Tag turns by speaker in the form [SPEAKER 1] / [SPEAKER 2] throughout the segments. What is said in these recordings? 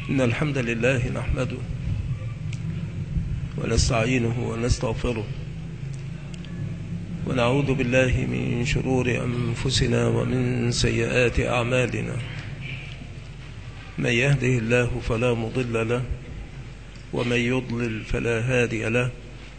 [SPEAKER 1] إن الحمد لله نحمده ونستعينه ونستغفره ونعوذ بالله من شرور أنفسنا ومن سيئات أعمالنا. من يهده الله فلا مضل له ومن يضلل فلا هادي له،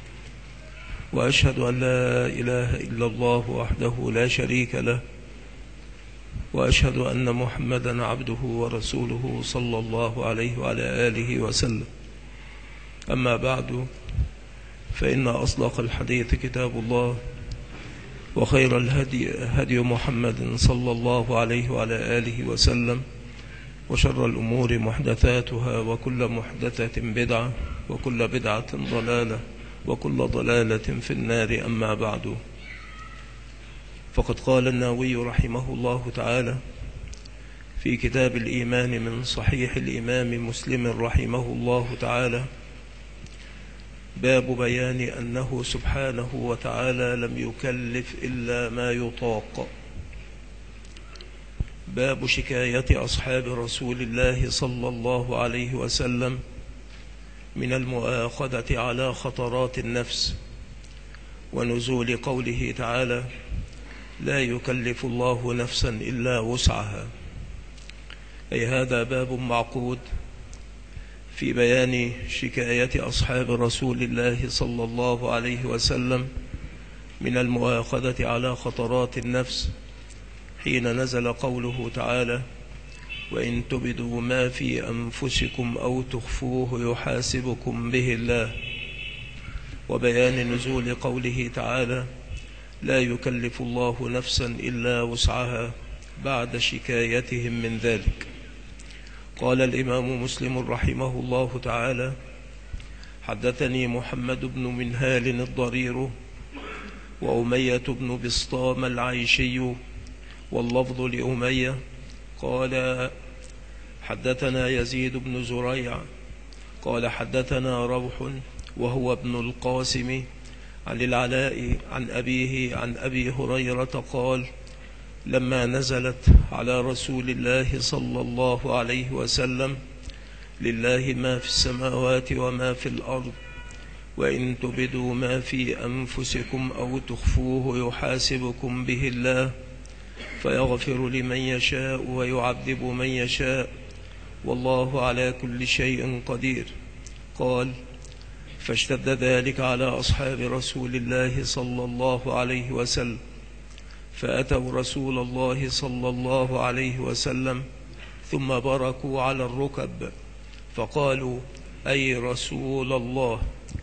[SPEAKER 1] وأشهد أن لا إله إلا الله وحده لا شريك له، وأشهد أن محمدا عبده ورسوله صلى الله عليه وعلى آله وسلم. أما بعد، فإن أصدق الحديث كتاب الله، وخير الهدي هدي محمد صلى الله عليه وعلى آله وسلم، وشر الأمور محدثاتها، وكل محدثة بدعة، وكل بدعة ضلالة، وكل ضلالة في النار. أما بعد، فقد قال النووي رحمه الله تعالى في كتاب الإيمان من صحيح الإمام مسلم رحمه الله تعالى: باب بيان أنه سبحانه وتعالى لم يكلف إلا ما يطاق. باب شكاية أصحاب رسول الله صلى الله عليه وسلم من المؤاخذة على خطرات النفس، ونزول قوله تعالى: لا يكلف الله نفسا إلا وسعها. أي هذا باب معقود في بيان شكاية أصحاب رسول الله صلى الله عليه وسلم من المؤاخذة على خطرات النفس، حين نزل قوله تعالى: وإن تبدوا ما في أنفسكم أو تخفوه يحاسبكم به الله، وبيان نزول قوله تعالى: لا يكلف الله نفسا إلا وسعها، بعد شكايتهم من ذلك. قال الإمام مسلم رحمه الله تعالى: حدثني محمد بن منهال الضرير وأمية بن بسطام العيشي، واللفظ لأمية، قال: حدثنا يزيد بن زريع قال: حدثنا روح وهو ابن القاسم عن العلاء عن أبيه عن أبي هريرة قال: لما نزلت على رسول الله صلى الله عليه وسلم: لله ما في السماوات وما في الأرض، وإن تبدوا ما في أنفسكم أو تخفوه يحاسبكم به الله، فيغفر لمن يشاء ويعذب من يشاء، والله على كل شيء قدير. قال: فاشتد ذلك على أصحاب رسول الله صلى الله عليه وسلم، فأتوا رسول الله صلى الله عليه وسلم ثم بركوا على الركب، فقالوا: أي رسول الله،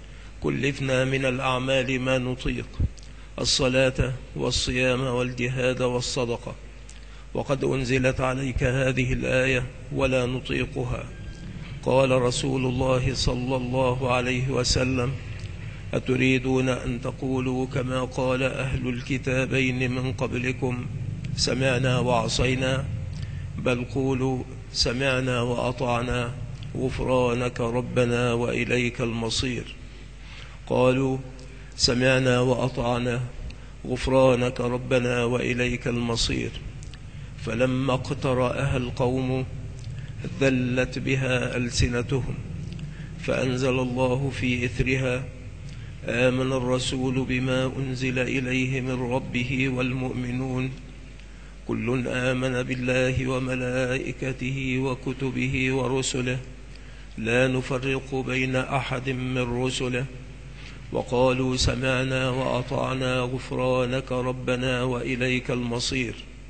[SPEAKER 1] كلفنا من الأعمال ما نطيق، الصلاة والصيام والجهاد والصدقة، وقد أنزلت عليك هذه الآية ولا نطيقها. قال رسول الله صلى الله عليه وسلم: أتريدون أن تقولوا كما قال أهل الكتابين من قبلكم: سمعنا وعصينا؟ بل قولوا: سمعنا وأطعنا، غفرانك ربنا وإليك المصير. قالوا: سمعنا وأطعنا، غفرانك ربنا وإليك المصير. فلما اقترأها القوم ذلت بها ألسنتهم، فأنزل الله في إثرها: آمن الرسول بما أنزل إليه من ربه والمؤمنون، كل آمن بالله وملائكته وكتبه ورسله، لا نفرق بين أحد من رسله، وقالوا: سمعنا وأطعنا، غفرانك ربنا وإليك المصير.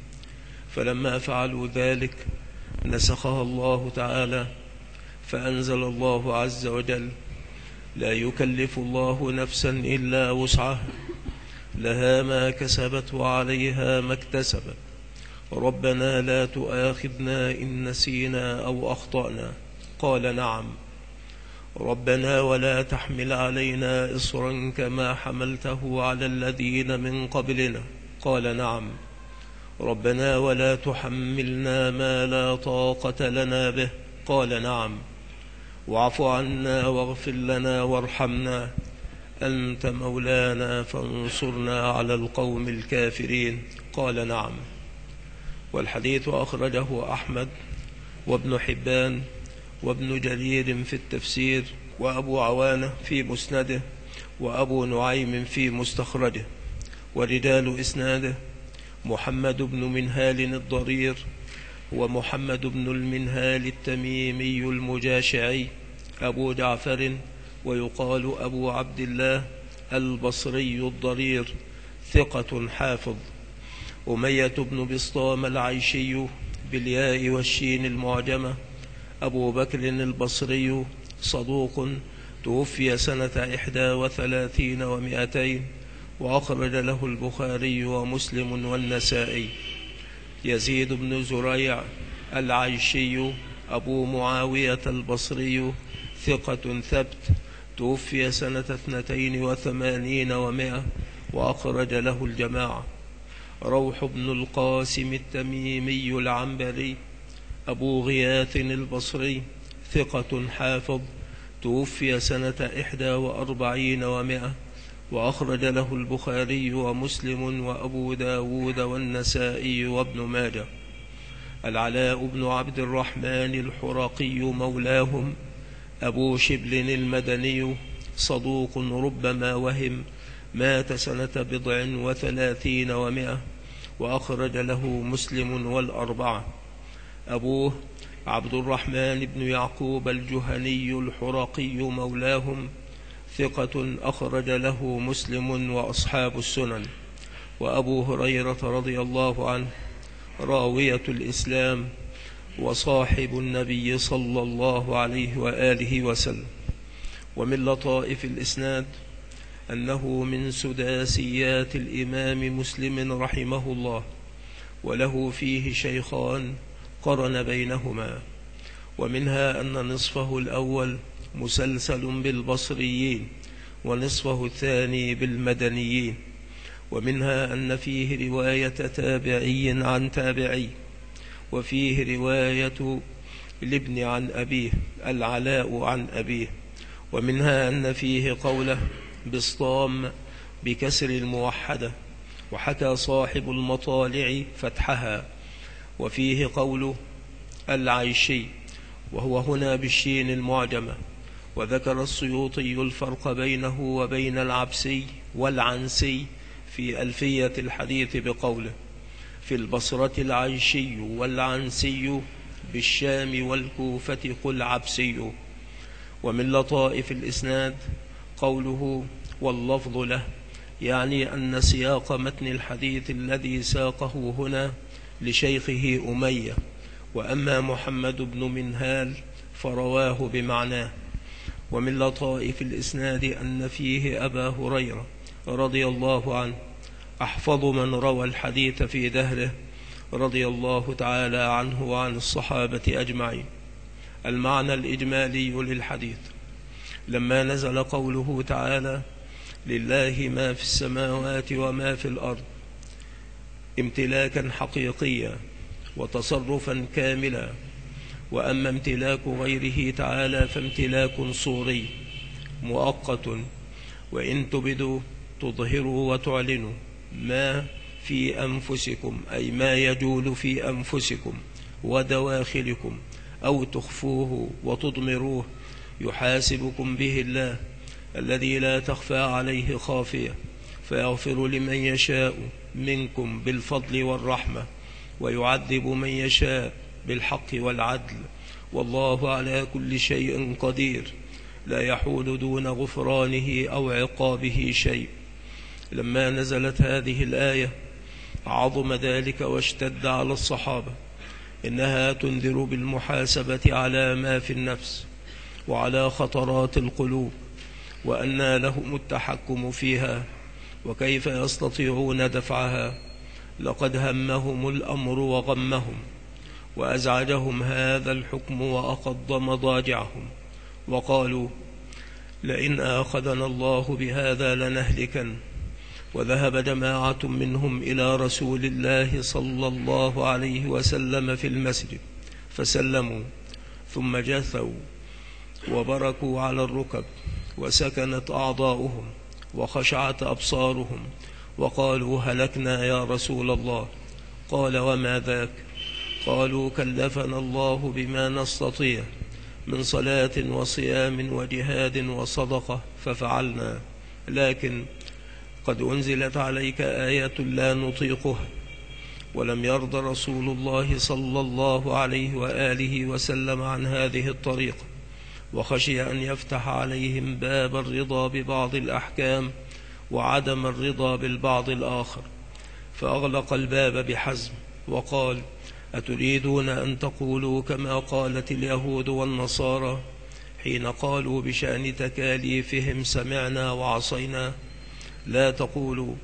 [SPEAKER 1] فلما فعلوا ذلك نسخها الله تعالى، فأنزل الله عز وجل: لا يكلف الله نفسا إلا وسعها، لها ما كسبت وعليها ما اكتسبت، ربنا لا تؤاخذنا إن نسينا أو أخطأنا. قال: نعم. ربنا ولا تحمل علينا إصرا كما حملته على الذين من قبلنا. قال: نعم. ربنا ولا تحملنا ما لا طاقة لنا به. قال: نعم. واعف عنا واغفر لنا وارحمنا، أنت مولانا فانصرنا على القوم الكافرين. قال: نعم. والحديث أخرجه أحمد وابن حبان وابن جرير في التفسير، وأبو عوانة في مسنده، وأبو نعيم في مستخرجه. ورجال إسناده: محمد بن منهال الضرير، ومحمد بن المنهال التميمي المجاشعي أبو جعفر، ويقال أبو عبد الله البصري الضرير، ثقة حافظ. أمية بن بسطام العيشي بالياء والشين المعجمة، أبو بكر البصري، صدوق، توفي سنة 31 و200، وأخرج له البخاري ومسلم والنسائي. يزيد بن زريع العيشي أبو معاوية البصري، ثقة ثبت، توفي سنة 82 و100، وأخرج له الجماعة. روح بن القاسم التميمي العنبري أبو غياث البصري، ثقة حافظ، توفي سنة 41 و100، وأخرج له البخاري ومسلم وأبو داود والنسائي وابن ماجه. العلاء بن عبد الرحمن الحرقي مولاهم أبو شبل المدني، صدوق ربما وهم، مات سنة 37 و100، وأخرج له مسلم والأربعة. أبوه عبد الرحمن بن يعقوب الجهني الحرقي مولاهم، ثقة، أخرج له مسلم وأصحاب السنن. وأبو هريرة رضي الله عنه راوية الإسلام وصاحب النبي صلى الله عليه وآله وسلم. ومن لطائف الإسناد أنه من سداسيات الإمام مسلم رحمه الله، وله فيه شيخان قرن بينهما، ومنها أن نصفه الأول مسلسل بالبصريين، ونصفه الثاني بالمدنيين. ومنها أن فيه رواية تابعي عن تابعي، وفيه رواية الابن عن أبيه، العلاء عن أبيه. ومنها أن فيه قوله بسطام بكسر الموحدة، وحكى صاحب المطالع فتحها. وفيه قوله العيشي، وهو هنا بالشين المعجمة. وذكر السيوطي الفرق بينه وبين العبسي والعنسي في ألفية الحديث بقوله: في البصرة العيشي والعنسي، بالشام والكوفة قل عبسي. ومن لطائف الإسناد قوله واللفظ له، يعني أن سياق متن الحديث الذي ساقه هنا لشيخه أمية، وأما محمد بن منهال فرواه بمعناه. ومن لطائف الإسناد أن فيه أبا هريرة رضي الله عنه، أحفظ من روى الحديث في دهره، رضي الله تعالى عنه وعن الصحابة أجمعين. المعنى الإجمالي للحديث: لما نزل قوله تعالى: لله ما في السماوات وما في الأرض، امتلاكا حقيقيا وتصرفا كاملا. وأما امتلاك غيره تعالى فامتلاك صوري مؤقت، وإن تبدوا تظهروا وتعلنوا ما في أنفسكم، أي ما يجول في أنفسكم ودواخلكم، أو تخفوه وتضمروه، يحاسبكم به الله الذي لا تخفى عليه خافية، فيغفر لمن يشاء منكم بالفضل والرحمة، ويعذب من يشاء بالحق والعدل، والله على كل شيء قدير، لا يحول دون غفرانه أو عقابه شيء. لما نزلت هذه الآية عظم ذلك واشتد على الصحابة، إنها تنذر بالمحاسبة على ما في النفس وعلى خطرات القلوب، وأن لهم التحكم فيها، وكيف يستطيعون دفعها. لقد همهم الأمر وغمهم، وأزعجهم هذا الحكم وأقض مضاجعهم، وقالوا: لئن آخذنا الله بهذا لنهلكن. وذهب جماعة منهم إلى رسول الله صلى الله عليه وسلم في المسجد فسلموا، ثم جثوا وبركوا على الركب، وسكنت أعضاؤهم وخشعت أبصارهم، وقالوا: هلكنا يا رسول الله. قال: وما ذاك؟ قالوا: كلفنا الله بما نستطيع، من صلاة وصيام وجهاد وصدقة ففعلنا، لكن قد أنزلت عليك آية لا نطيقها. ولم يرضى رسول الله صلى الله عليه وآله وسلم عن هذه الطريقة، وخشي أن يفتح عليهم باب الرضا ببعض الأحكام وعدم الرضا بالبعض الآخر، فأغلق الباب بحزم وقال: أتريدون أن تقولوا كما قالت اليهود والنصارى حين قالوا بشأن تكاليفهم سمعنا وعصينا؟ لا تقولوا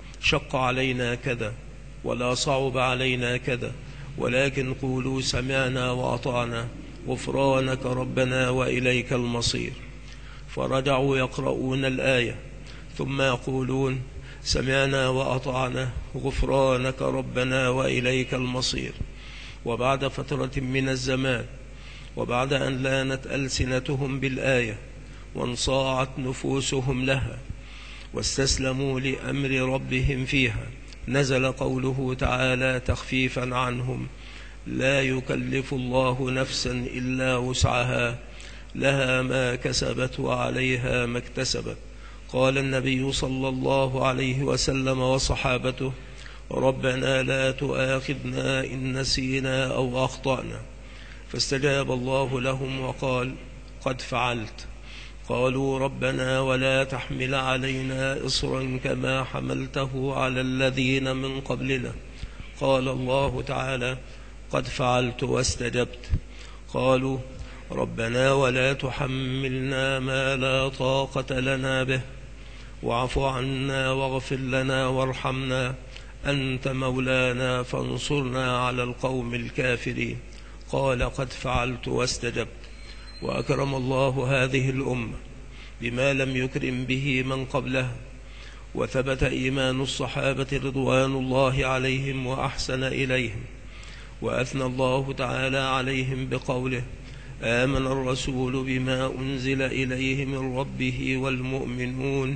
[SPEAKER 1] شق علينا كذا ولا صعب علينا كذا، ولكن قولوا سمعنا وأطعنا غفرانك ربنا وإليك المصير. فرجعوا يقرؤون الآية ثم يقولون سمعنا وأطعنا غفرانك ربنا وإليك المصير. وبعد فترة من الزمان، وبعد أن لانت ألسنتهم بالآية وانصاعت نفوسهم لها واستسلموا لأمر ربهم فيها، نزل قوله تعالى تخفيفا عنهم: لا يكلف الله نفسا إلا وسعها لها ما كسبت وعليها ما اكتسبت. قال النبي صلى الله عليه وسلم وصحابته: ربنا لا تؤاخذنا إن نسينا أو أخطأنا. فاستجاب الله لهم وقال: قد فعلت. قالوا ربنا ولا تحمل علينا إصرا كما حملته على الذين من قبلنا. قال الله تعالى: قد فعلت واستجبت. قالوا ربنا ولا تحملنا ما لا طاقة لنا به واعف عنا واغفر لنا وارحمنا أنت مولانا فانصرنا على القوم الكافرين. قال قد فعلت واستجبت. وأكرم الله هذه الأمة بما لم يكرم به من قبلها، وثبت إيمان الصحابة رضوان الله عليهم وأحسن إليهم، وأثنى الله تعالى عليهم بقوله: آمن الرسول بما أنزل إليه من ربه والمؤمنون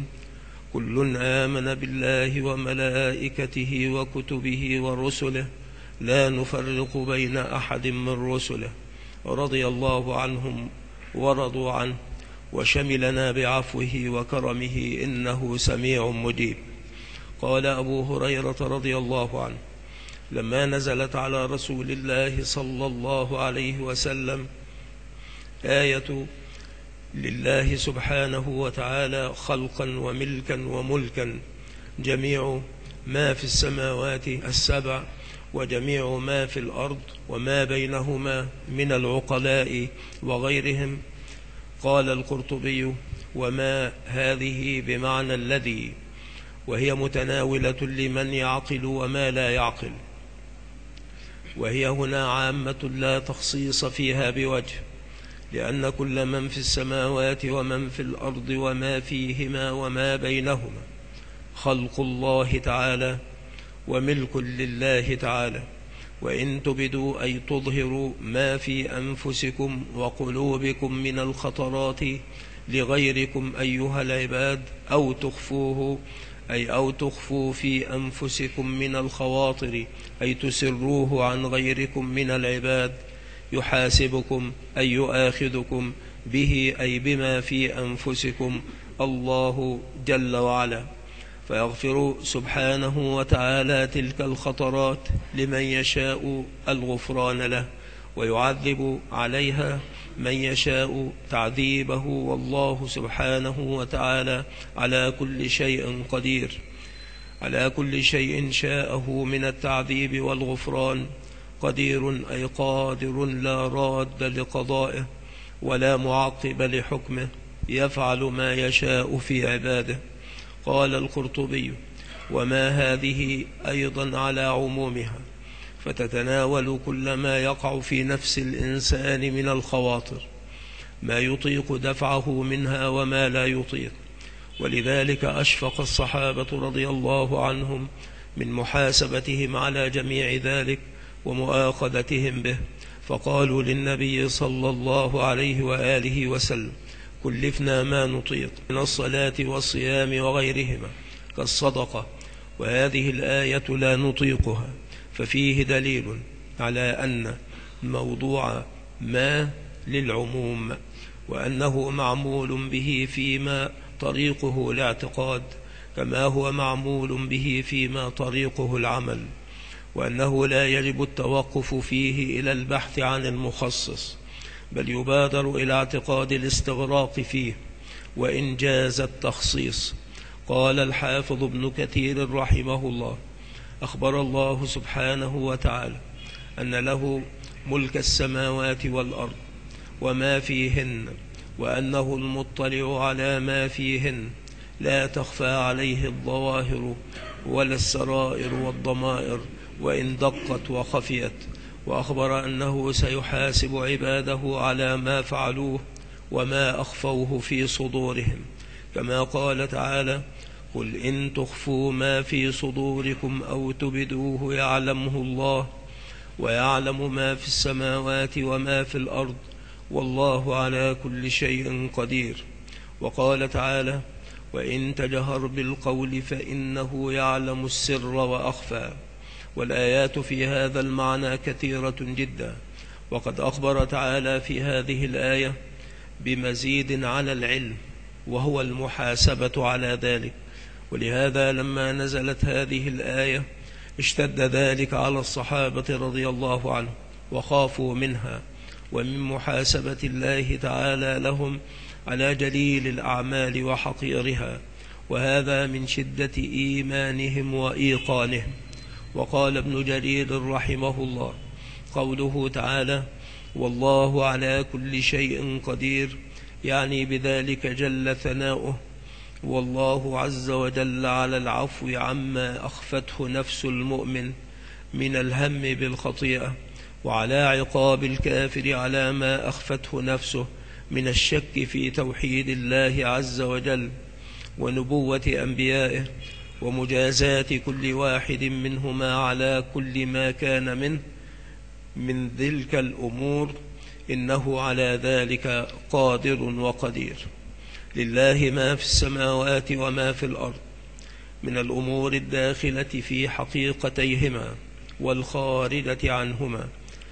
[SPEAKER 1] كل آمن بالله وملائكته وكتبه ورسله لا نفرق بين أحد من رسله رضي الله عنهم ورضوا عنه وشملنا بعفوه وكرمه إنه سميع مجيب. قال أبو هريرة رضي الله عنه: لما نزلت على رسول الله صلى الله عليه وسلم آية لله سبحانه وتعالى خلقا وملكا وملكا جميع ما في السماوات السبع وجميع ما في الأرض وما بينهما من العقلاء وغيرهم، قال القرطبي: وما هذه بمعنى الذي، وهي متناولة لمن يعقل وما لا يعقل، وهي هنا عامة لا تخصيص فيها بوجه، لأن كل من في السماوات ومن في الأرض وما فيهما وما بينهما خلق الله تعالى وملك لله تعالى. وإن تبدوا أي تظهروا ما في أنفسكم وقلوبكم من الخطرات لغيركم أيها العباد، أو تخفوه أي أو تخفوا في أنفسكم من الخواطر أي تسروه عن غيركم من العباد، يحاسبكم أي يؤاخذكم به أي بما في أنفسكم الله جل وعلا، فيغفر سبحانه وتعالى تلك الخطرات لمن يشاء الغفران له، ويعذب عليها من يشاء تعذيبه، والله سبحانه وتعالى على كل شيء قدير، على كل شيء شاءه من التعذيب والغفران قدير أي قادر لا راد لقضائه ولا معقب لحكمه، يفعل ما يشاء في عباده. قال القرطبي: وما هذه أيضا على عمومها، فتتناول كل ما يقع في نفس الإنسان من الخواطر، ما يطيق دفعه منها وما لا يطيق. ولذلك أشفق الصحابة رضي الله عنهم من محاسبتهم على جميع ذلك ومؤاخذتهم به، فقالوا للنبي صلى الله عليه وآله وسلم: كلفنا ما نطيق من الصلاة والصيام وغيرهما كالصدقة، وهذه الآية لا نطيقها، ففيه دليل على أن موضوع ما للعموم، وأنه معمول به فيما طريقه الاعتقاد كما هو معمول به فيما طريقه العمل، وأنه لا يجب التوقف فيه إلى البحث عن المخصص، بل يبادر إلى اعتقاد الاستغراق فيه وإنجاز التخصيص. قال الحافظ ابن كثير رحمه الله: أخبر الله سبحانه وتعالى أن له ملك السماوات والأرض وما فيهن، وأنه المطلع على ما فيهن، لا تخفى عليه الظواهر ولا السرائر والضمائر وإن دقت وخفيت. وأخبر أنه سيحاسب عباده على ما فعلوه وما أخفوه في صدورهم، كما قال تعالى: قل إن تخفوا ما في صدوركم أو تبدوه يعلمه الله، ويعلم ما في السماوات وما في الأرض، والله على كل شيء قدير. وقال تعالى: وإن تجهر بالقول فإنه يعلم السر وأخفى. والآيات في هذا المعنى كثيرة جدا، وقد أخبر تعالى في هذه الآية بمزيد على العلم، وهو المحاسبة على ذلك. ولهذا لما نزلت هذه الآية اشتد ذلك على الصحابة رضي الله عنهم، وخافوا منها ومن محاسبة الله تعالى لهم على جليل الأعمال وحقيرها، وهذا من شدة إيمانهم وإيقانهم. وقال ابن جرير رحمه الله: قوله تعالى: والله على كل شيء قدير، يعني بذلك جل ثناؤه، والله عز وجل على العفو عما أخفته نفس المؤمن من الهم بالخطيئة، وعلى عقاب الكافر على ما أخفته نفسه من الشك في توحيد الله عز وجل ونبوة أنبيائه، ومجازات كل واحد منهما على كل ما كان منه من تلك الأمور، إنه على ذلك قادر وقدير. لله ما في السماوات وما في الأرض من الأمور الداخلة في حقيقتيهما والخارجة عنهما،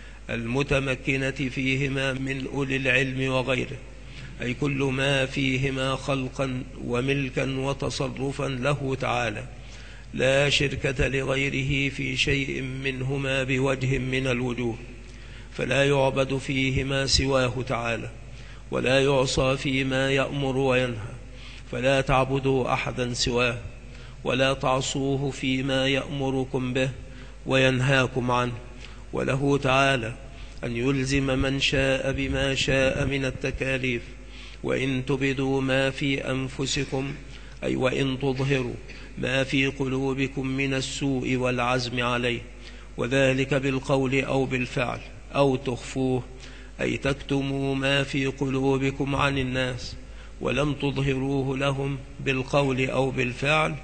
[SPEAKER 1] المتمكنة فيهما من أولي العلم وغيره، أي كل ما فيهما خلقا وملكا وتصرفا له تعالى، لا شركة لغيره في شيء منهما بوجه من الوجوه، فلا يعبد فيهما سواه تعالى، ولا يعصى فيما يأمر وينهى، فلا تعبدوا أحدا سواه، ولا تعصوه فيما يأمركم به وينهاكم عنه. وله تعالى أن يلزم من شاء بما شاء من التكاليف، وإن تبدوا ما في أنفسكم، أي وإن تظهروا ما في قلوبكم من السوء والعزم عليه، وذلك بالقول أو بالفعل، أو تخفوه، أي تكتموا ما في قلوبكم عن الناس ولم تظهروه لهم بالقول أو بالفعل،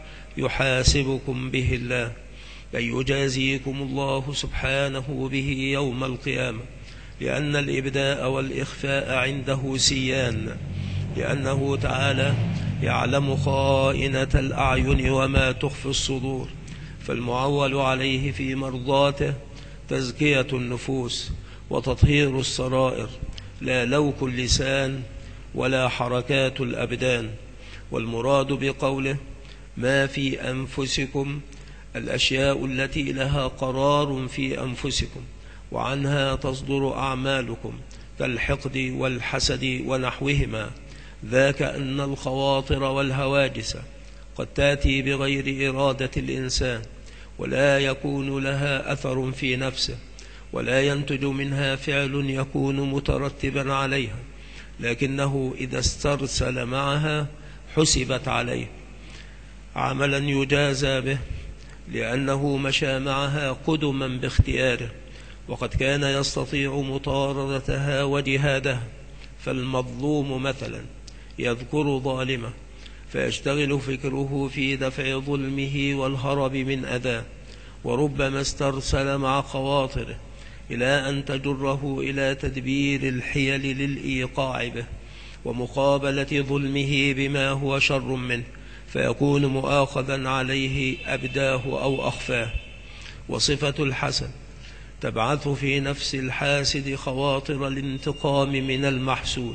[SPEAKER 1] يحاسبكم به الله، أي يجازيكم الله سبحانه به يوم القيامة، لأن الإبداء والإخفاء عنده سيان، لأنه تعالى يعلم خائنة الأعين وما تخفي الصدور، فالمعول عليه في مرضاته تزكية النفوس وتطهير السرائر، لا لوك اللسان ولا حركات الأبدان. والمراد بقوله ما في أنفسكم الأشياء التي لها قرار في أنفسكم وعنها تصدر أعمالكم كالحقد والحسد ونحوهما، ذاك أن الخواطر والهواجس قد تأتي بغير إرادة الإنسان، ولا يكون لها أثر في نفسه، ولا ينتج منها فعل يكون مترتبا عليها، لكنه إذا استرسل معها حسبت عليه عملا يجازى به، لأنه مشى معها قدما باختياره، وقد كان يستطيع مطاردتها وجهادها. فالمظلوم مثلا يذكر ظالمه فيشتغل فكره في دفع ظلمه والهرب من أذاه، وربما استرسل مع خواطره إلى أن تجره إلى تدبير الحيل للإيقاع به ومقابلة ظلمه بما هو شر منه، فيكون مؤاخذا عليه أبداه أو أخفاه. وصفة الحسن تبعث في نفس الحاسد خواطر الانتقام من المحسود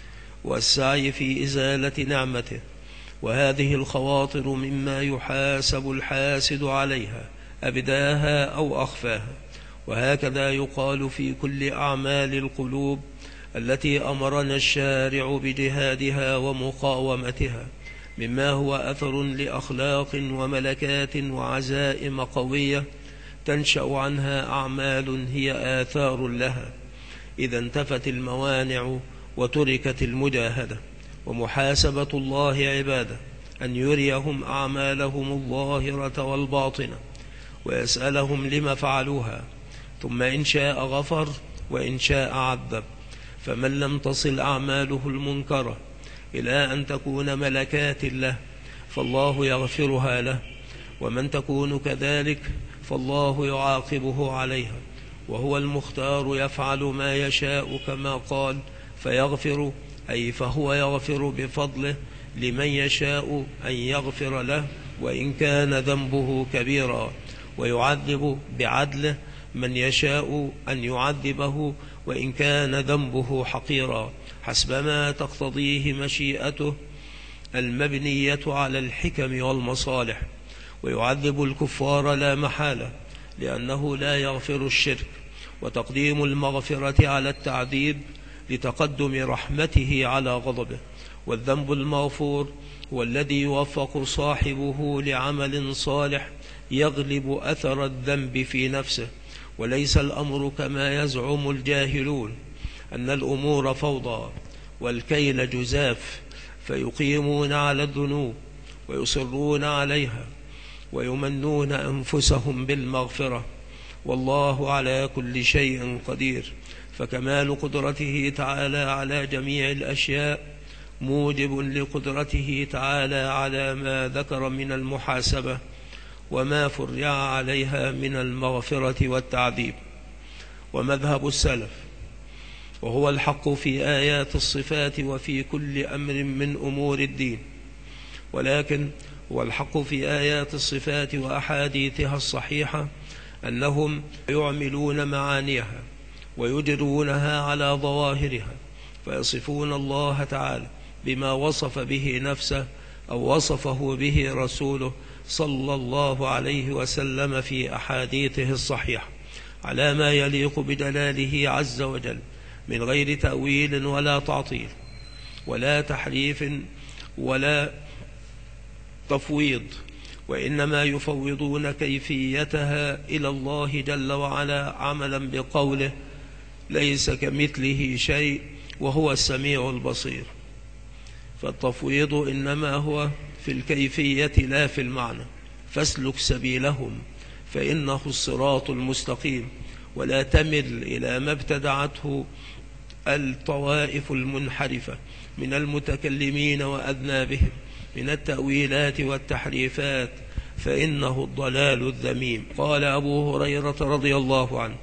[SPEAKER 1] والسعي في إزالة نعمته، وهذه الخواطر مما يحاسب الحاسد عليها أبداها أو أخفاها. وهكذا يقال في كل أعمال القلوب التي أمرنا الشارع بجهادها ومقاومتها، مما هو أثر لأخلاق وملكات وعزائم قوية تنشأ عنها أعمال هي آثار لها، إذا انتفت الموانع وتركت المجاهدة. ومحاسبة الله عباده أن يريهم أعمالهم الظاهرة والباطنة ويسألهم لما فعلوها، ثم إن شاء غفر وإن شاء عذب. فمن لم تصل أعماله المنكرة إلى أن تكون ملكات له فالله يغفرها له، ومن تكون كذلك فالله يعاقبه عليها، وهو المختار يفعل ما يشاء كما قال فيغفر، أي فهو يغفر بفضله لمن يشاء أن يغفر له وإن كان ذنبه كبيرا، ويعذب بعدله من يشاء أن يعذبه وإن كان ذنبه حقيرا، حسبما تقتضيه مشيئته المبنية على الحكم والمصالح. ويعذب الكفار لا محالة، لأنه لا يغفر الشرك، وتقديم المغفرة على التعذيب لتقدم رحمته على غضبه. والذنب المغفور هو الذي يوفق صاحبه لعمل صالح يغلب أثر الذنب في نفسه، وليس الأمر كما يزعم الجاهلون أن الأمور فوضى والكيل جزاف، فيقيمون على الذنوب ويصرون عليها ويمنون أنفسهم بالمغفرة، والله على كل شيء قدير. فكمال قدرته تعالى على جميع الأشياء موجب لقدرته تعالى على ما ذكر من المحاسبة وما فرع عليها من المغفرة والتعذيب. ومذهب السلف، وهو الحق في آيات الصفات وفي كل أمر من أمور الدين، ولكن هو الحق في آيات الصفات وأحاديثها الصحيحة أنهم يعملون معانيها ويجرونها على ظواهرها، فيصفون الله تعالى بما وصف به نفسه أو وصفه به رسوله صلى الله عليه وسلم في أحاديثه الصحيحة على ما يليق بجلاله عز وجل، من غير تأويل ولا تعطيل ولا تحريف ولا تفويض، وإنما يفوضون كيفيتها إلى الله جل وعلا عملا بقوله ليس كمثله شيء وهو السميع البصير. فالتفويض إنما هو في الكيفية لا في المعنى، فاسلك سبيلهم فإنه الصراط المستقيم، ولا تمل إلى ما ابتدعته الطوائف المنحرفة من المتكلمين وأذنابهم من التأويلات والتحريفات، فإنه الضلال الذميم. قال أبو هريرة رضي الله عنه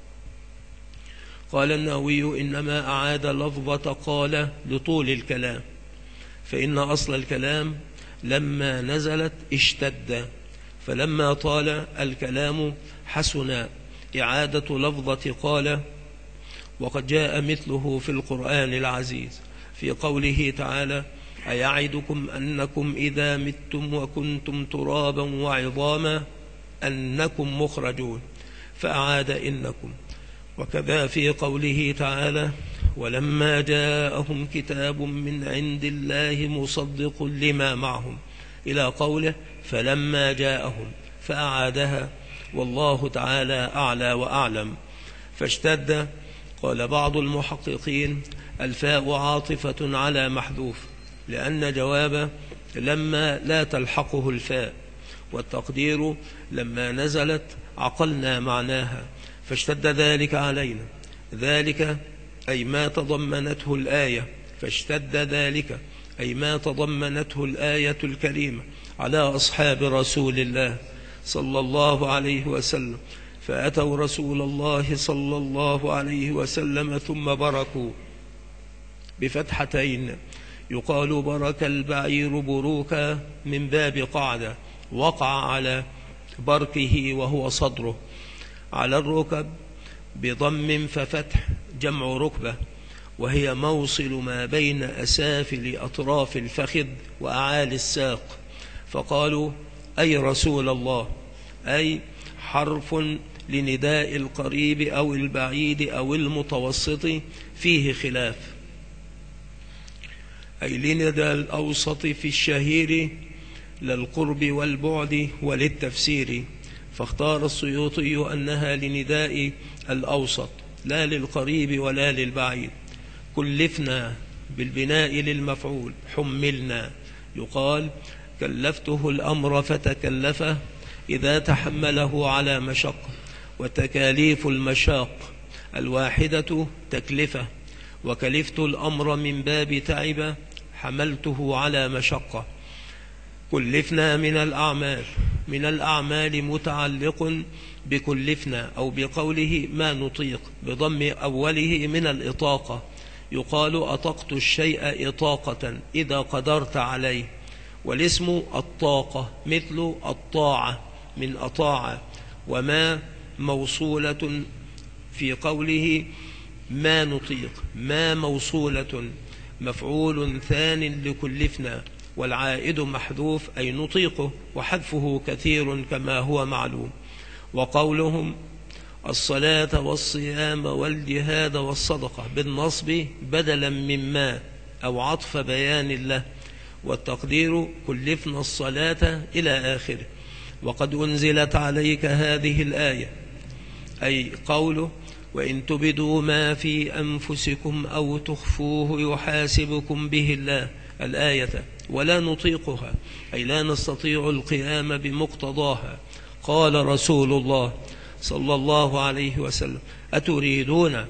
[SPEAKER 1] قال النووي إنما أعاد لفظة قال لطول الكلام، فإن أصل الكلام لما نزلت اشتد، فلما طال الكلام حسن إعادة لفظة قال. وقد جاء مثله في القرآن العزيز في قوله تعالى أيعدكم أنكم إذا متم وكنتم ترابا وعظاما أنكم مخرجون، فأعاد إنكم. وكذا في قوله تعالى ولما جاءهم كتاب من عند الله مصدق لما معهم إلى قوله فلما جاءهم، فأعادها، والله تعالى أعلى وأعلم. فاشتد. قال بعض المحققين الفاء عاطفة على محذوف، لأن جواب لما لا تلحقه الفاء، والتقدير لما نزلت عقلنا معناها، فاشتد ذلك علينا. ذلك أي ما تضمنته الآية، فاشتد ذلك أي ما تضمنته الآية الكريمة على أصحاب رسول الله صلى الله عليه وسلم، فأتوا رسول الله صلى الله عليه وسلم ثم بركوا بفتحتين، يقال برك البعير بروكا من باب قعدة، وقع على بركه وهو صدره على الركب بضم ففتح جمع ركبة، وهي موصل ما بين أسافل أطراف الفخذ وأعالي الساق. فقالوا أي رسول الله، أي حرف لنداء القريب أو البعيد أو المتوسط فيه خلاف، أي لنداء الأوسط في الشهير للقرب والبعد وللتفسير. فاختار السيوطي أنها لنداء الأوسط لا للقريب ولا للبعيد. كلفنا بالبناء للمفعول حملنا، يقال كلفته الأمر فتكلفه إذا تحمله على مشقة، وتكاليف المشاق الواحدة تكلفة، وكلفت الأمر من باب تعب حملته على مشقة. كلفنا من الأعمال متعلق بكلفنا أو بقوله ما نطيق بضم أوله من الإطاقة، يقال أطقت الشيء إطاقة إذا قدرت عليه. والاسم الطاقة مثل الطاعة من أطاع، وما موصولة في قوله ما نطيق، ما موصولة مفعول ثان لكلفنا، والعائد محذوف أي نطيقه، وحذفه كثير كما هو معلوم. وقولهم الصلاة والصيام والجهاد والصدقة بالنصب بدلا مما أو عطف بيان له، والتقدير كلفنا الصلاة إلى آخره. وقد أنزلت عليك هذه الآية، أي قوله وإن تبدوا ما في أنفسكم أو تخفوه يحاسبكم به الله الآية، ولا نطيقها أي لا نستطيع القيام بمقتضاها. قال رسول الله صلى الله عليه وسلم أتريدون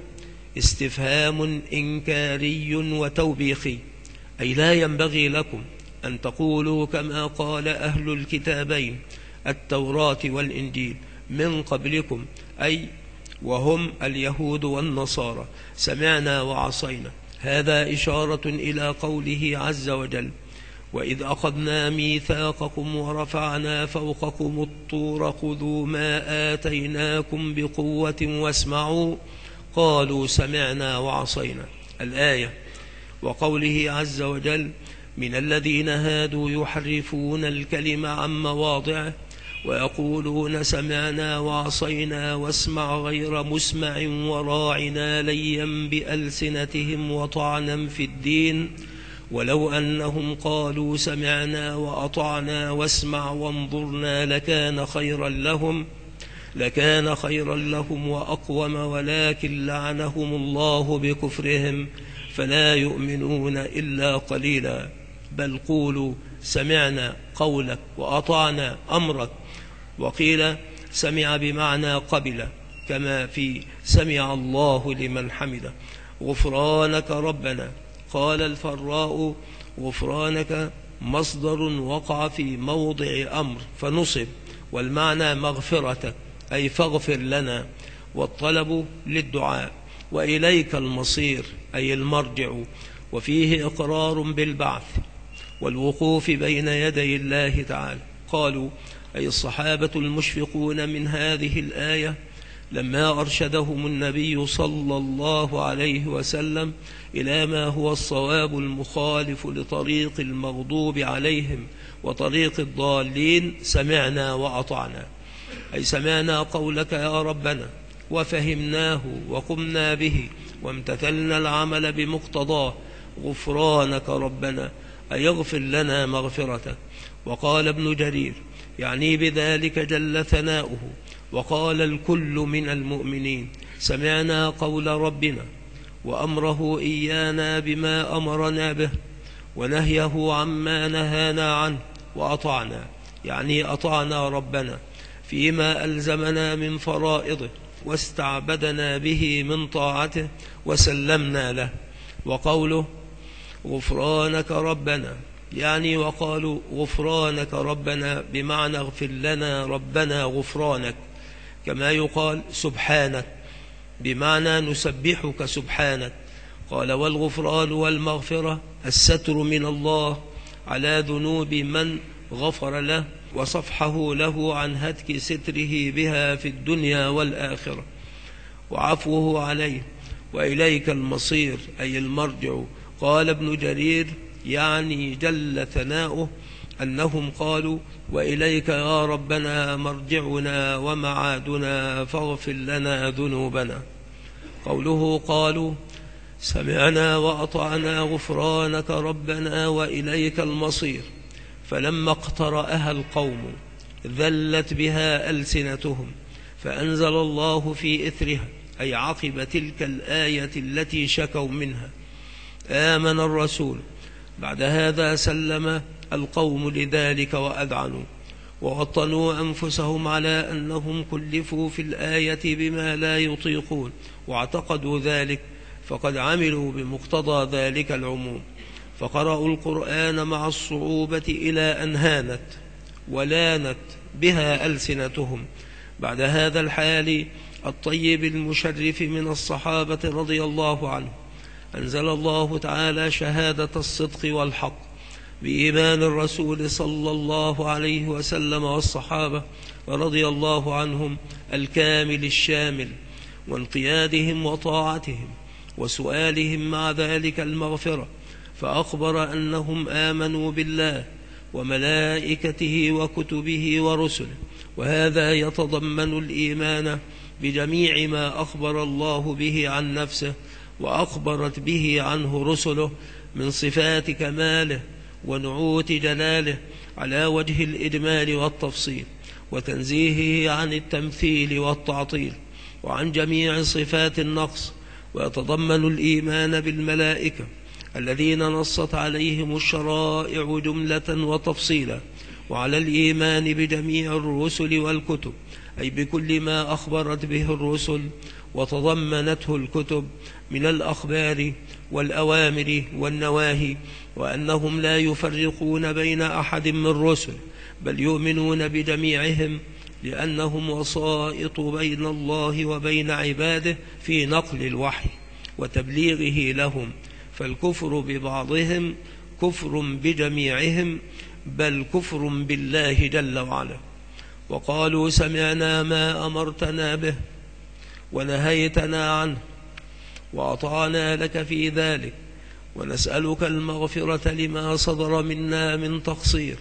[SPEAKER 1] استفهام إنكاري وتوبيخي، أي لا ينبغي لكم أن تقولوا كما قال أهل الكتابين التوراة والإنجيل من قبلكم، أي وهم اليهود والنصارى، سمعنا وعصينا. هذا إشارة إلى قوله عز وجل وإذ أخذنا ميثاقكم ورفعنا فوقكم الطور خذوا ما آتيناكم بقوة واسمعوا قالوا سمعنا وعصينا الآية. وقوله عز وجل من الذين هادوا يحرفون الكلم عن مواضعه ويقولون سمعنا وعصينا واسمع غير مسمع وراعنا ليا بألسنتهم وطعنا في الدين ولو أنهم قالوا سمعنا وأطعنا واسمع وانظرنا لكان خيرا لهم وأقوم ولكن لعنهم الله بكفرهم فلا يؤمنون إلا قليلا. بل قولوا سمعنا قولك وأطعنا أمرك. وقيل سمع بمعنى قبل كما في سمع الله لمن حمده. غفرانك ربنا، قال الفراء غفرانك مصدر وقع في موضع أمر فنصب، والمعنى مغفرتك أي فاغفر لنا، والطلب للدعاء. وإليك المصير أي المرجع، وفيه إقرار بالبعث والوقوف بين يدي الله تعالى. قالوا أي الصحابة المشفقون من هذه الآية لما أرشدهم النبي صلى الله عليه وسلم إلى ما هو الصواب المخالف لطريق المغضوب عليهم وطريق الضالين سمعنا وأطعنا، أي سمعنا قولك يا ربنا وفهمناه وقمنا به وامتثلنا العمل بمقتضاه. غفرانك ربنا أي اغفر لنا مغفرتك. وقال ابن جرير يعني بذلك جل ثناؤه وقال الكل من المؤمنين سمعنا قول ربنا وأمره إيانا بما أمرنا به ونهيه عما نهانا عنه وأطعنا، يعني أطعنا ربنا فيما ألزمنا من فرائضه واستعبدنا به من طاعته وسلمنا له. وقوله غفرانك ربنا يعني وقالوا غفرانك ربنا بمعنى اغفر لنا ربنا غفرانك، كما يقال سبحانك بمعنى نسبحك سبحانك. قال والغفران والمغفرة الستر من الله على ذنوب من غفر له وصفحه له عن هتك ستره بها في الدنيا والآخرة. وعفوه عليه، وإليك المصير أي المرجع. قال ابن جرير يعني جل ثناؤه أنهم قالوا وإليك يا ربنا مرجعنا ومعادنا فاغفر لنا ذنوبنا. قوله قالوا سمعنا وأطعنا غفرانك ربنا وإليك المصير، فلما اقترأها القوم ذلت بها ألسنتهم، فأنزل الله في إثرها أي عقب تلك الآية التي شكوا منها آمن الرسول. بعد هذا سلم القوم لذلك وأذعنوا ووطنوا أنفسهم على أنهم كلفوا في الآية بما لا يطيقون، واعتقدوا ذلك فقد عملوا بمقتضى ذلك العموم، فقرأوا القرآن مع الصعوبة إلى أن هانت ولانت بها ألسنتهم. بعد هذا الحال الطيب المشرف من الصحابة رضي الله عنه أنزل الله تعالى شهادة الصدق والحق بإيمان الرسول صلى الله عليه وسلم والصحابة رضي الله عنهم الكامل الشامل، وانقيادهم وطاعتهم وسؤالهم مع ذلك المغفرة، فأخبر أنهم آمنوا بالله وملائكته وكتبه ورسله، وهذا يتضمن الإيمان بجميع ما أخبر الله به عن نفسه وأخبرت به عنه رسله من صفات كماله ونعوت جلاله على وجه الإجمال والتفصيل، وتنزيهه عن التمثيل والتعطيل وعن جميع صفات النقص. ويتضمن الإيمان بالملائكة الذين نصت عليهم الشرائع جملة وتفصيلا، وعلى الإيمان بجميع الرسل والكتب أي بكل ما أخبرت به الرسل وتضمنته الكتب من الأخبار والأوامر والنواهي، وأنهم لا يفرقون بين أحد من الرسل بل يؤمنون بجميعهم لأنهم وسائط بين الله وبين عباده في نقل الوحي وتبليغه لهم، فالكفر ببعضهم كفر بجميعهم بل كفر بالله جل وعلا. وقالوا سمعنا ما أمرتنا به ونهيتنا عنه وأطعنا لك في ذلك، ونسألك المغفرة لما صدر منا من تقصير،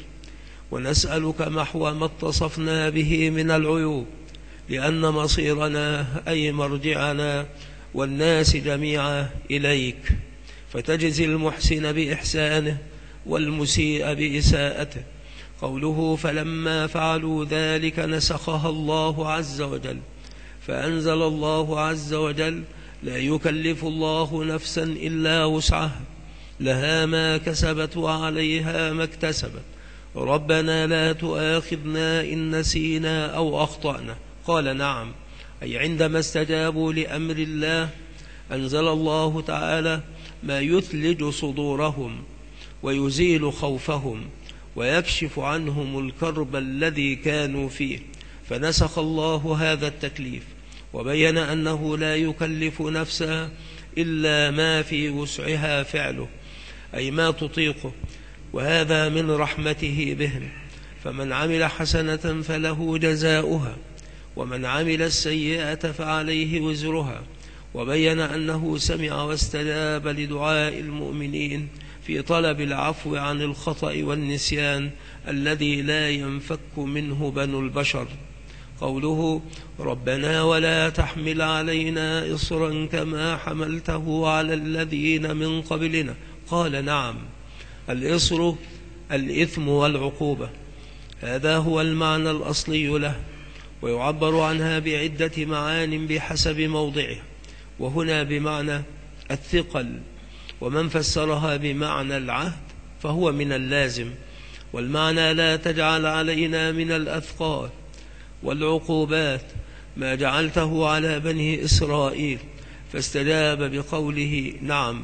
[SPEAKER 1] ونسألك محو ما اتصفنا به من العيوب، لأن مصيرنا أي مرجعنا والناس جميعا إليك، فتجزي المحسن بإحسانه والمسيء بإساءته. قوله فلما فعلوا ذلك نسخها الله عز وجل، فأنزل الله عز وجل لا يكلف الله نفسا إلا وسعها، لها ما كسبت وعليها ما اكتسبت، ربنا لا تؤاخذنا إن نسينا أو أخطأنا. قال نعم، أي عندما استجابوا لأمر الله أنزل الله تعالى ما يثلج صدورهم ويزيل خوفهم ويكشف عنهم الكرب الذي كانوا فيه، فنسخ الله هذا التكليف وبين أنه لا يكلف نفسها إلا ما في وسعها فعله أي ما تطيقه، وهذا من رحمته بهم، فمن عمل حسنة فله جزاؤها ومن عمل السيئة فعليه وزرها. وبين أنه سمع واستجاب لدعاء المؤمنين في طلب العفو عن الخطأ والنسيان الذي لا ينفك منه بنو البشر. قوله ربنا ولا تحمل علينا إصرا كما حملته على الذين من قبلنا. قال نعم، الإصر الإثم والعقوبة، هذا هو المعنى الأصلي له، ويعبر عنها بعدة معان بحسب موضعه، وهنا بمعنى الثقل، ومن فسرها بمعنى العهد فهو من اللازم، والمعنى لا تجعل علينا من الأثقال والعقوبات ما جعلته على بني إسرائيل، فاستجاب بقوله نعم.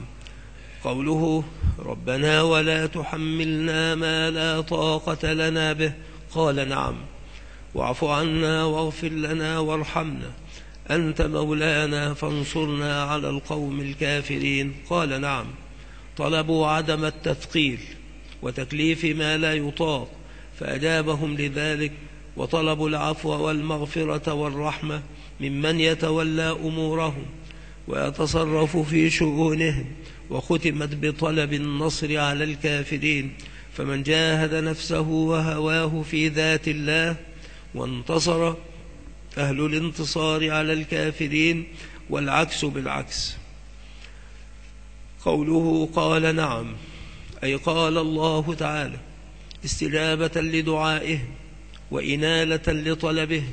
[SPEAKER 1] قوله ربنا ولا تحملنا ما لا طاقة لنا به، قال نعم، واعف عنا واغفر لنا وارحمنا أنت مولانا فانصرنا على القوم الكافرين. قال نعم، طلبوا عدم التثقيل وتكليف ما لا يطاق، فأجابهم لذلك وطلب العفو والمغفرة والرحمة ممن يتولى أمورهم ويتصرف في شؤونهم، وختمت بطلب النصر على الكافرين، فمن جاهد نفسه وهواه في ذات الله وانتصر أهل الانتصار على الكافرين، والعكس بالعكس. قوله قال نعم، أي قال الله تعالى استجابة لدعائهم وإنالة لطلبهم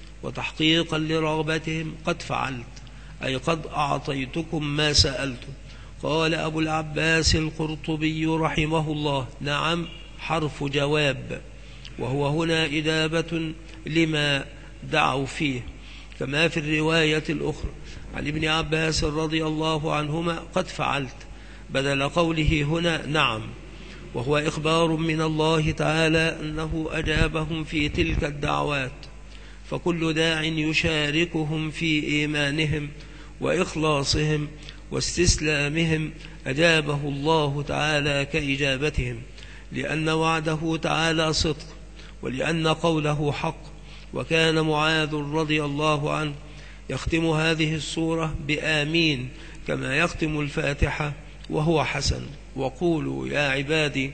[SPEAKER 1] وتحقيقا لرغبتهم: قد فعلت، أي قد أعطيتكم ما سألتم. قال أبو العباس القرطبي رحمه الله: نعم حرف جواب، وهو هنا إجابة لما دعوا فيه، كما في الرواية الأخرى عن ابن عباس رضي الله عنهما: قد فعلت، بدل قوله هنا نعم، وهو إخبار من الله تعالى أنه أجابهم في تلك الدعوات، فكل داع يشاركهم في إيمانهم وإخلاصهم واستسلامهم أجابه الله تعالى كإجابتهم، لأن وعده تعالى صدق، ولأن قوله حق. وكان معاذ رضي الله عنه يختم هذه السورة بآمين كما يختم الفاتحة، وهو حسن. وقولوا يا عبادي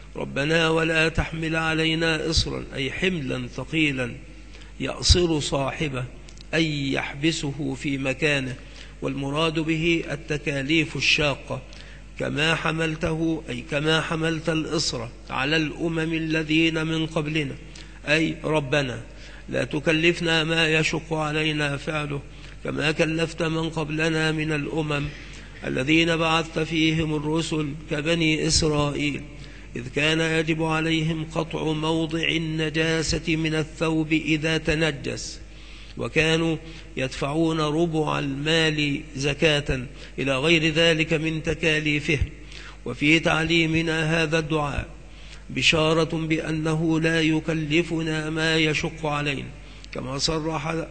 [SPEAKER 1] ربنا ولا تحمل علينا إصرا، أي حملا ثقيلا يأصر صاحبه، أي يحبسه في مكانه، والمراد به التكاليف الشاقة، كما حملته، أي كما حملت الإصر على الأمم الذين من قبلنا، أي ربنا لا تكلفنا ما يشق علينا فعله، كما كلفت من قبلنا من الأمم الذين بعثت فيهم الرسل كبني إسرائيل، إذ كان يجب عليهم قطع موضع النجاسة من الثوب إذا تنجس، وكانوا يدفعون ربع المال زكاة إلى غير ذلك من تكاليفه. وفي تعليمنا هذا الدعاء بشارة بأنه لا يكلفنا ما يشق علينا، كما صرح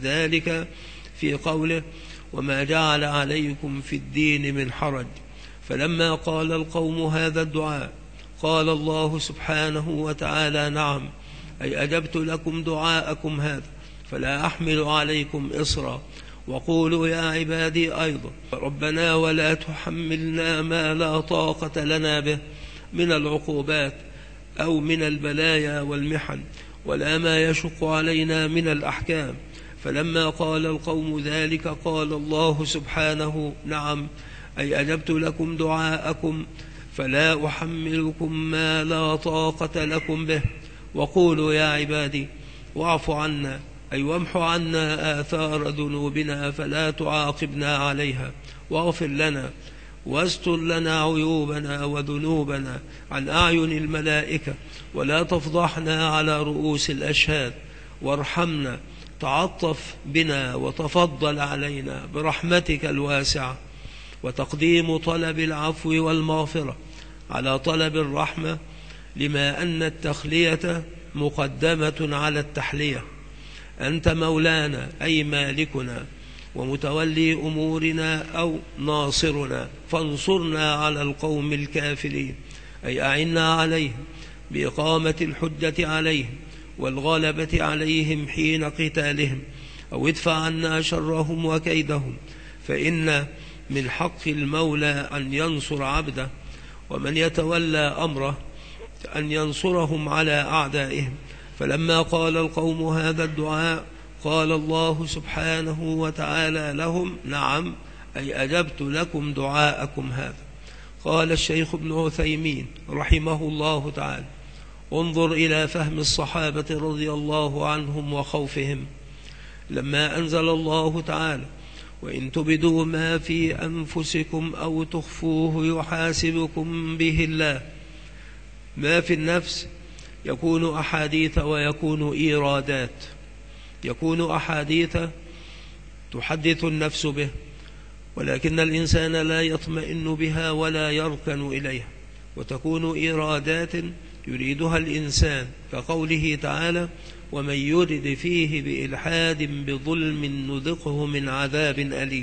[SPEAKER 1] ذلك في قوله: وما جعل عليكم في الدين من حرج. فلما قال القوم هذا الدعاء قال الله سبحانه وتعالى: نعم، أي أجبت لكم دعاءكم هذا، فلا أحمل عليكم إصرا. وقولوا يا عبادي أيضا ربنا ولا تحملنا ما لا طاقة لنا به من العقوبات أو من البلايا والمحن، ولا ما يشق علينا من الأحكام. فلما قال القوم ذلك قال الله سبحانه: نعم، أي أجبت لكم دعاءكم، فلا أحملكم ما لا طاقة لكم به. وقولوا يا عبادي واعف عنا، أي وامح عنا آثار ذنوبنا فلا تعاقبنا عليها، واغفر لنا واستر لنا عيوبنا وذنوبنا عن أعين الملائكة، ولا تفضحنا على رؤوس الأشهاد، وارحمنا، تعطف بنا وتفضل علينا برحمتك الواسعة. وتقديم طلب العفو والمغفرة على طلب الرحمة، لما أن التخلية مقدمة على التحلية. أنت مولانا، أي مالكنا ومتولي أمورنا أو ناصرنا، فانصرنا على القوم الكافرين، أي أعنا عليهم بإقامة الحجة عليهم والغلبة عليهم حين قتالهم، أو ادفع عنا شرهم وكيدهم، فإن من حق المولى أن ينصر عبده، ومن يتولى أمره أن ينصرهم على أعدائهم. فلما قال القوم هذا الدعاء قال الله سبحانه وتعالى لهم: نعم، أي أجبت لكم دعاءكم هذا. قال الشيخ ابن عثيمين رحمه الله تعالى: انظر إلى فهم الصحابة رضي الله عنهم وخوفهم لما أنزل الله تعالى: وإن تبدوا ما في أنفسكم أو تخفوه يحاسبكم به الله. ما في النفس يكون أحاديث ويكون إيرادات. يكون أحاديث تحدث النفس به، ولكن الإنسان لا يطمئن بها ولا يركن إليها، وتكون إيرادات يريدها الإنسان، كقوله تعالى: ومن يرد فيه بإلحاد بظلم نذقه من عذاب أليم.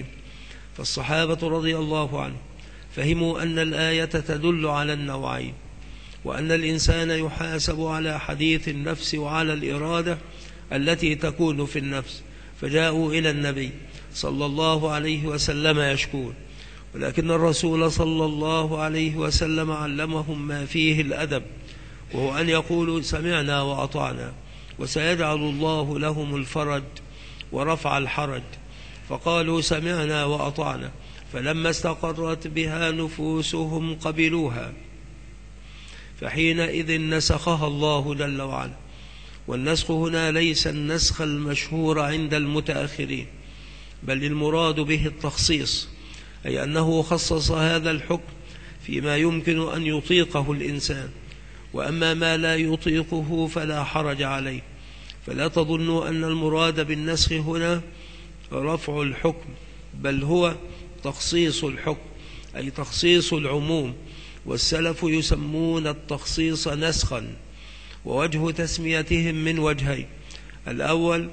[SPEAKER 1] فالصحابة رضي الله عنهم فهموا أن الآية تدل على النوعين، وأن الإنسان يحاسب على حديث النفس وعلى الإرادة التي تكون في النفس. فجاءوا إلى النبي صلى الله عليه وسلم يشكون، ولكن الرسول صلى الله عليه وسلم علمهم ما فيه الأدب، وهو أن يقولوا سمعنا وأطعنا وسيجعل الله لهم الفرج ورفع الحرج. فقالوا سمعنا وأطعنا، فلما استقرت بها نفوسهم قبلوها، فحينئذ نسخها الله جل وعلا. والنسخ هنا ليس النسخ المشهور عند المتأخرين، بل المراد به التخصيص، أي أنه خصص هذا الحكم فيما يمكن أن يطيقه الإنسان، وأما ما لا يطيقه فلا حرج عليه. فلا تظنوا أن المراد بالنسخ هنا رفع الحكم، بل هو تخصيص الحكم، أي تخصيص العموم. والسلف يسمون التخصيص نسخا، ووجه تسميتهم من وجهين: الأول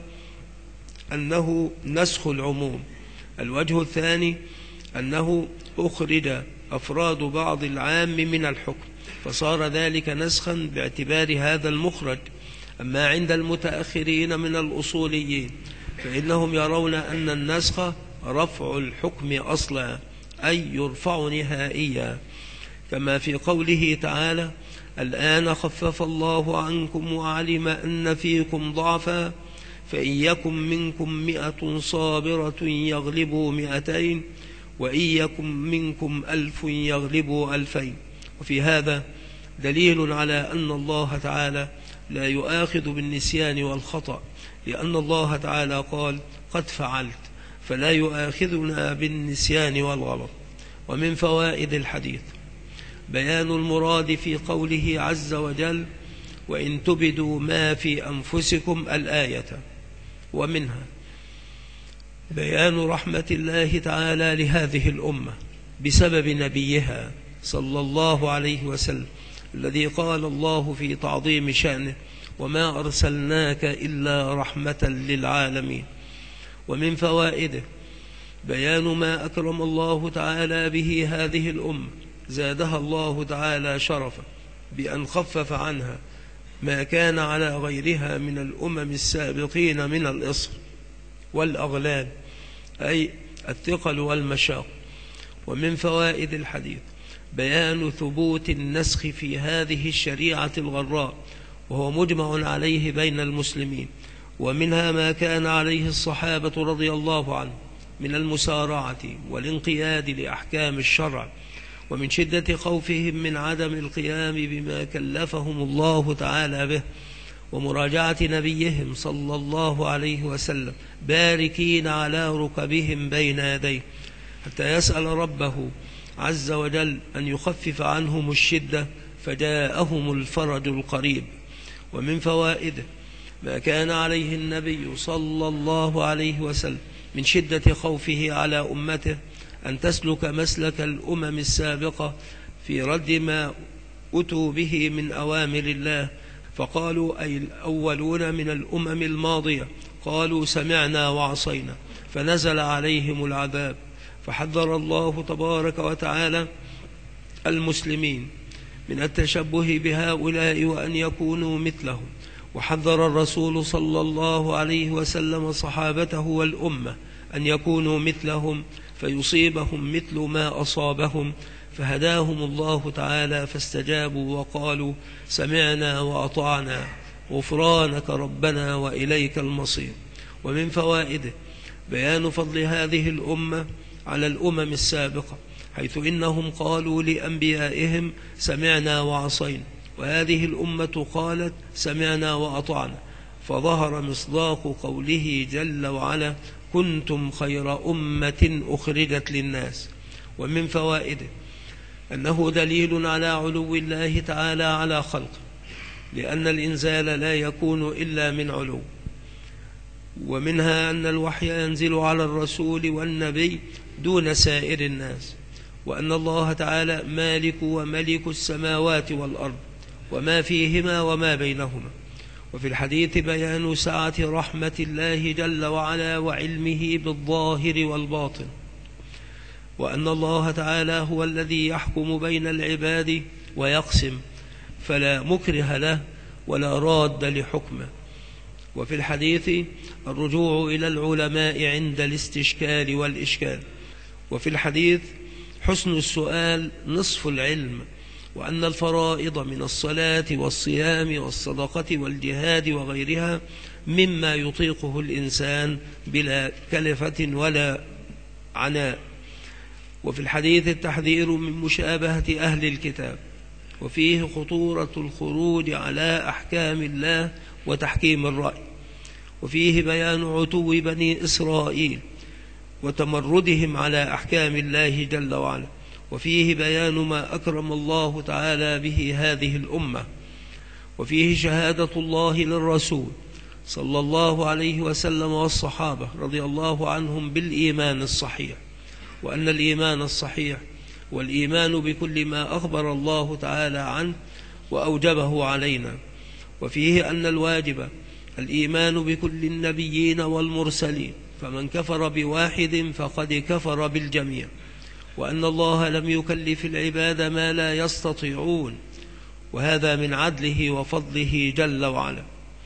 [SPEAKER 1] أنه نسخ العموم، الوجه الثاني أنه أخرج أفراد بعض العام من الحكم، فصار ذلك نسخا باعتبار هذا المخرج. أما عند المتأخرين من الأصوليين فإنهم يرون أن النسخ رفع الحكم أصلا، أي يرفع نهائيا، كما في قوله تعالى: الآن خفف الله عنكم وعلم أن فيكم ضعفا فإن يكن منكم 100 صابرة يغلبوا 200 وإن يكن منكم 1000 يغلبوا 2000. وفي هذا دليل على أن الله تعالى لا يؤاخذ بالنسيان والخطأ، لأن الله تعالى قال: قد فعلت، فلا يؤاخذنا بالنسيان والغلط. ومن فوائد الحديث بيان المراد في قوله عز وجل: وإن تبدوا ما في أنفسكم الآية. ومنها بيان رحمة الله تعالى لهذه الأمة بسبب نبيها صلى الله عليه وسلم، الذي قال الله في تعظيم شأنه: وما أرسلناك إلا رحمة للعالمين. ومن فوائده بيان ما أكرم الله تعالى به هذه الأمة، زادها الله تعالى شرفا بأن خفف عنها ما كان على غيرها من الأمم السابقين من الإصر والأغلال، أي الثقل والمشاق. ومن فوائد الحديث بيان ثبوت النسخ في هذه الشريعة الغراء، وهو مجمع عليه بين المسلمين، ومنها ما كان عليه الصحابة رضي الله عنهم من المسارعة والانقياد لأحكام الشرع، ومن شدة خوفهم من عدم القيام بما كلفهم الله تعالى به، ومراجعة نبيهم صلى الله عليه وسلم باركين على ركبهم بين يديه حتى يسأل ربه عز وجل أن يخفف عنهم الشدة، فجاءهم الفرج القريب. ومن فوائده ما كان عليه النبي صلى الله عليه وسلم من شدة خوفه على أمته أن تسلك مسلك الأمم السابقة في رد ما أتوا به من أوامر الله. فقالوا أي الأولون من الأمم الماضية قالوا سمعنا وعصينا، فنزل عليهم العذاب. فحذر الله تبارك وتعالى المسلمين من التشبه بهؤلاء وأن يكونوا مثلهم، وحذر الرسول صلى الله عليه وسلم صحابته والأمة أن يكونوا مثلهم فيصيبهم مثل ما أصابهم، فهداهم الله تعالى فاستجابوا وقالوا سمعنا وأطعنا غفرانك ربنا وإليك المصير. ومن فوائده بيان فضل هذه الأمة على الأمم السابقة، حيث إنهم قالوا لأنبيائهم سمعنا وعصينا، وهذه الأمة قالت سمعنا وأطعنا، فظهر مصداق قوله جل وعلا كنتم خير أمة أخرجت للناس. ومن فوائده أنه دليل على علو الله تعالى على خلقه، لأن الإنزال لا يكون إلا من علو. ومنها أن الوحي ينزل على الرسول والنبي دون سائر الناس، وأن الله تعالى مالك وملك السماوات والأرض وما فيهما وما بينهما. وفي الحديث بيان سعة رحمة الله جل وعلا وعلمه بالظاهر والباطن، وأن الله تعالى هو الذي يحكم بين العباد ويقسم، فلا مكره له ولا راد لحكمه. وفي الحديث الرجوع إلى العلماء عند الاستشكال والإشكال. وفي الحديث حسن السؤال نصف العلم، وأن الفرائض من الصلاة والصيام والصدقة والجهاد وغيرها مما يطيقه الإنسان بلا كلفة ولا عناء. وفي الحديث التحذير من مشابهة أهل الكتاب، وفيه خطورة الخروج على أحكام الله وتحكيم الرأي، وفيه بيان عتو بني إسرائيل وتمردهم على أحكام الله جل وعلا، وفيه بيان ما أكرم الله تعالى به هذه الأمة، وفيه شهادة الله للرسول صلى الله عليه وسلم والصحابة رضي الله عنهم بالإيمان الصحيح، وأن الإيمان الصحيح والإيمان بكل ما أخبر الله تعالى عنه وأوجبه علينا. وفيه أن الواجب الإيمان بكل النبيين والمرسلين، فمن كفر بواحد فقد كفر بالجميع، وأن الله لم يكلف العباد ما لا يستطيعون، وهذا من عدله وفضله جل وعلا.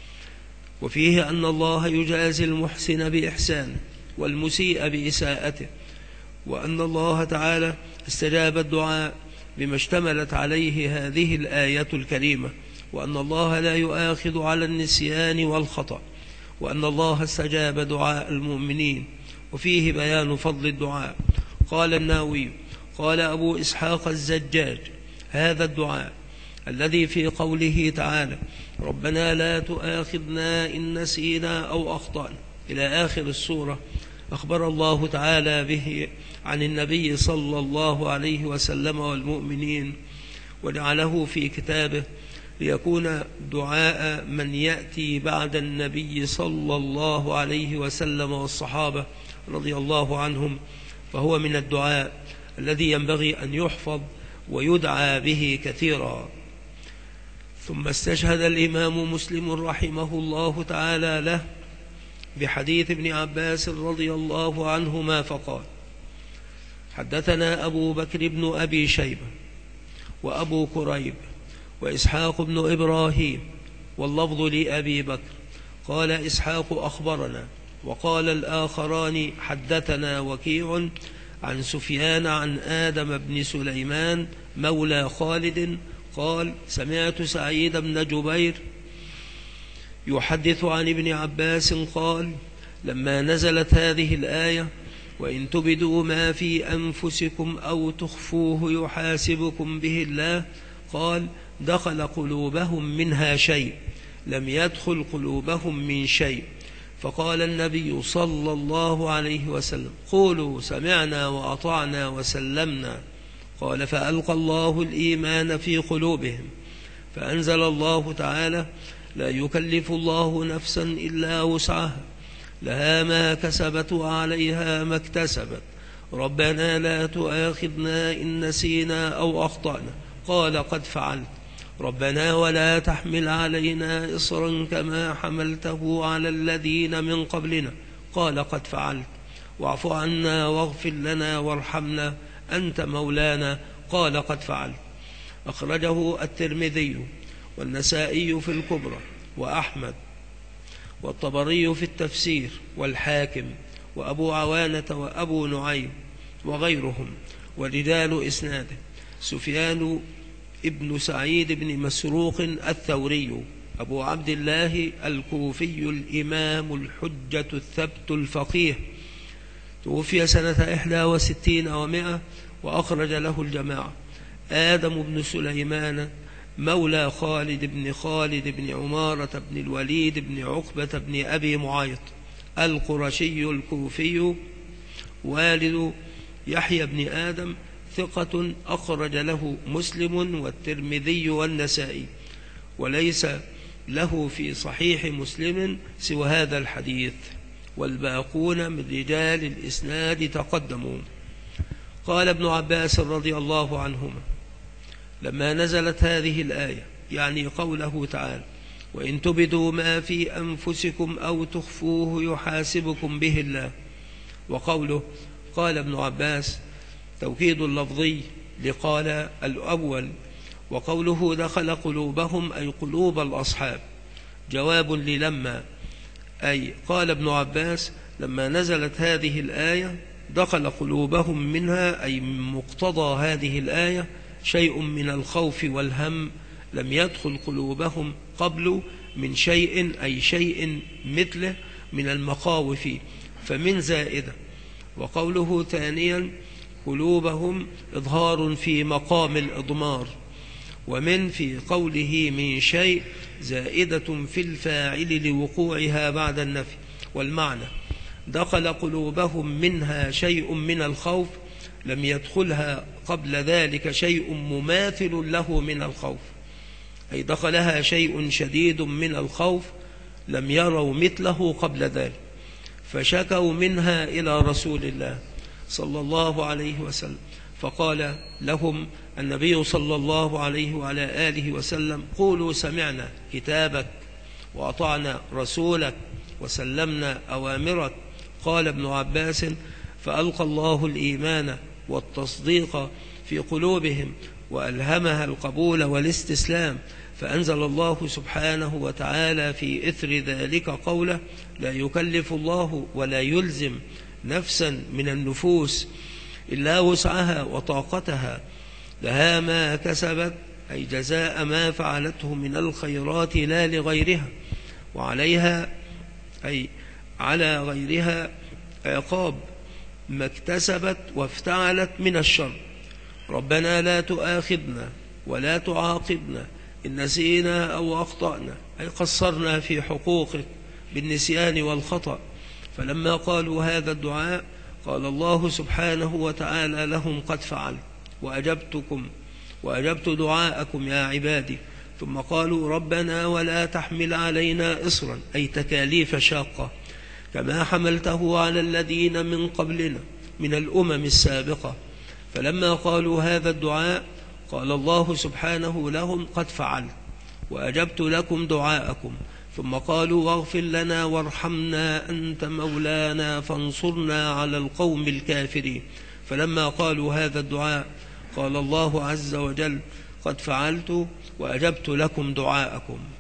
[SPEAKER 1] وفيه أن الله يجازي المحسن بإحسانه والمسيء بإساءته، وأن الله تعالى استجاب الدعاء بما اشتملت عليه هذه الآية الكريمة، وأن الله لا يؤاخذ على النسيان والخطأ، وأن الله استجاب دعاء المؤمنين. وفيه بيان فضل الدعاء. قال النووي قال أبو إسحاق الزجاج: هذا الدعاء الذي في قوله تعالى ربنا لا تؤاخذنا إن نسينا أو أخطأنا إلى آخر السورة، أخبر الله تعالى به عن النبي صلى الله عليه وسلم والمؤمنين، وجعله في كتابه ليكون دعاء من يأتي بعد النبي صلى الله عليه وسلم والصحابة رضي الله عنهم، فهو من الدعاء الذي ينبغي أن يحفظ ويدعى به كثيرا. ثم استشهد الإمام مسلم رحمه الله تعالى له بحديث ابن عباس رضي الله عنهما فقال: حدثنا أبو بكر بن أبي شيبة وأبو كريب وإسحاق بن إبراهيم، واللفظ لأبي بكر. قال إسحاق: أخبرنا. وقال الآخران: حدثنا وكيع عن سفيان عن آدم بن سليمان مولى خالد قال: سمعت سعيد بن جبير يحدث عن ابن عباس قال: لما نزلت هذه الآية وإن تبدوا ما في أنفسكم أو تخفوه يحاسبكم به الله، قال: دخل قلوبهم منها شيء لم يدخل قلوبهم من شيء. فقال النبي صلى الله عليه وسلم: قولوا سمعنا وأطعنا وسلمنا. قال: فألقى الله الإيمان في قلوبهم، فأنزل الله تعالى: لا يكلف الله نفسا إلا وسعها، لها ما كسبت وعليها ما اكتسبت، ربنا لا تؤاخذنا إن نسينا أو أخطأنا. قال: قد فعلت. ربنا ولا تحمل علينا إصرا كما حملته على الذين من قبلنا. قال: قد فعلت. واعف عنا واغفر لنا وارحمنا أنت مولانا. قال: قد فعلت. أخرجه الترمذي والنسائي في الكبرى وأحمد والطبري في التفسير والحاكم وأبو عوانة وأبو نعيم وغيرهم. ورجال إسناده سفيان ابن سعيد بن مسروق الثوري أبو عبد الله الكوفي الإمام الحجة الثبت الفقيه، توفي سنة 61 و100، وأخرج له الجماعة. آدم بن سليمان مولى خالد بن عمارة بن الوليد بن عقبة بن أبي معيط القرشي الكوفي، والد يحيى بن آدم، ثقة، أخرج له مسلم والترمذي والنسائي، وليس له في صحيح مسلم سوى هذا الحديث، والباقون من رجال الإسناد تقدموا. قال ابن عباس رضي الله عنهما: لما نزلت هذه الآية، يعني قوله تعالى: وإن تبدوا ما في أنفسكم أو تخفوه يحاسبكم به الله، وقوله قال ابن عباس توكيد اللفظي لقال الأول، وقوله دخل قلوبهم أي قلوب الأصحاب جواب للما، أي قال ابن عباس لما نزلت هذه الآية دخل قلوبهم منها، أي من مقتضى هذه الآية شيء من الخوف والهم لم يدخل قلوبهم قبل من شيء، أي شيء مثله من المخاوف فمن زائدة. وقوله ثانيا قلوبهم إظهار في مقام الإضمار، ومن في قوله من شيء زائدة في الفاعل لوقوعها بعد النفي. والمعنى دخل قلوبهم منها شيء من الخوف لم يدخلها قبل ذلك شيء مماثل له من الخوف، أي دخلها شيء شديد من الخوف لم يروا مثله قبل ذلك، فشكوا منها إلى رسول الله صلى الله عليه وسلم، فقال لهم النبي صلى الله عليه وعلى آله وسلم قولوا سمعنا كتابك وأطعنا رسولك وسلمنا أوامرك. قال ابن عباس فألقى الله الإيمان والتصديق في قلوبهم وألهمها القبول والاستسلام، فأنزل الله سبحانه وتعالى في إثر ذلك قوله لا يكلف الله ولا يلزم نفسا من النفوس إلا وسعها وطاقتها لها ما كسبت، أي جزاء ما فعلته من الخيرات لا لغيرها، وعليها أي على غيرها عقاب ما اكتسبت وافتعلت من الشر. ربنا لا تؤاخذنا ولا تعاقبنا إن نسينا أو أخطأنا، أي قصرنا في حقوقك بالنسيان والخطأ. فلما قالوا هذا الدعاء قال الله سبحانه وتعالى لهم قد فعلت وأجبت دعاءكم يا عبادي. ثم قالوا ربنا ولا تحمل علينا إصرا، أي تكاليف شاقة كما حملته على الذين من قبلنا من الأمم السابقة. فلما قالوا هذا الدعاء قال الله سبحانه لهم قد فعلت وأجبت لكم دعاءكم. ثم قالوا واغفر لنا وارحمنا أنت مولانا فانصرنا على القوم الكافرين. فلما قالوا هذا الدعاء قال الله عز وجل قد فعلت وأجبت لكم دعاءكم.